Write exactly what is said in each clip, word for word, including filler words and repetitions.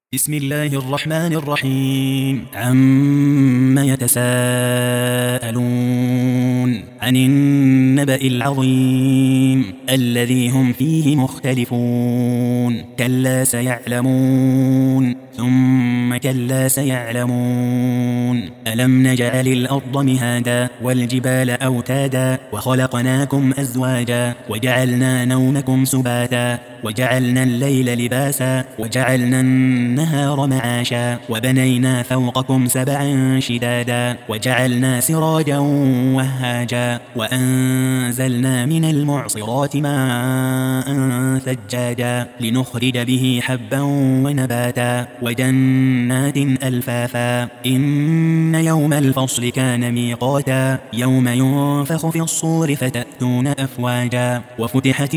بسم الله الرحمن الرحيم عم يتساءلون عن النبأ العظيم الذي هم فيه مختلفون كلا سيعلمون ثم كلا سيعلمون ألم نجعل الأرض مهادا والجبال أوتادا وخلقناكم أزواجا وجعلنا نومكم سباتا وجعلنا الليل لباسا وجعلنا النهار معاشا وبنينا فوقكم سبعا شدادا وجعلنا سراجا وهاجا وأنزلنا من المعصرات ماء ثجاجا لنخرج به حبا ونباتا وجنات ألفافا إن يوم الفصل كان ميقاتا يوم ينفخ في الصور فتأتون أفواجا وفتحت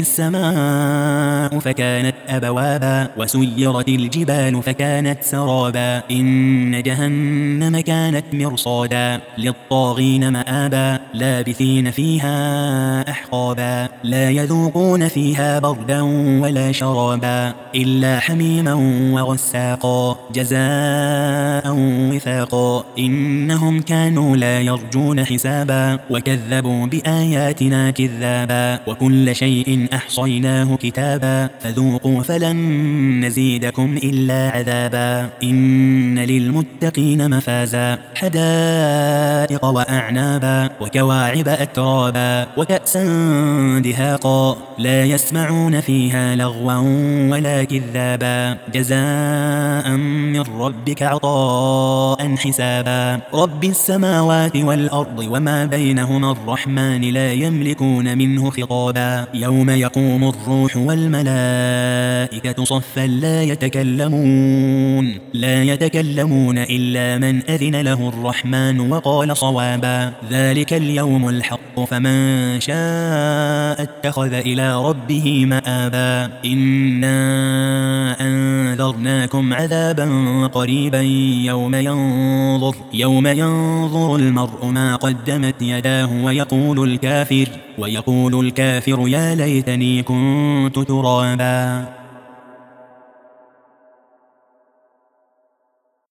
السماء فكانت أبوابا وسيرت الجبال فكانت سرابا إن جهنم كانت مرصادا للطاغين مآبا لابثين فيها أحقابا لا يذوقون فيها بردا ولا شرابا إلا حميما وغساقا جزاء وفاقا إنهم كانوا لا يرجون حسابا وكذبوا بآياتنا كذابا وكل شيء أحصيناه كتابا فذوقوا فلن نزيدكم إلا عذابا إن للمتقين مفازا حدائق وأعنابا وكواعب أترابا وكأسا دهاقا لا يسمعون فيها لغوا ولا كذابا جزاء من ربك عطاء حسابا رب السماوات والأرض وما بينهما الرحمن لا يملكون منه خطابا يوم يقوم الروح والملائكة صفا لا يتكلمون لا يتكلمون إلا من أذن له الرحمن وقال صوابا ذلك اليوم الحق فمن شاء اتخذ إلى ربه مآبا إنا أنذرناكم عذابا قريبا يوم ينظر يوم ينظر المرء ما قدمت يداه ويقول الكافر ويقول الكافر يا ليتني كنت ترابا.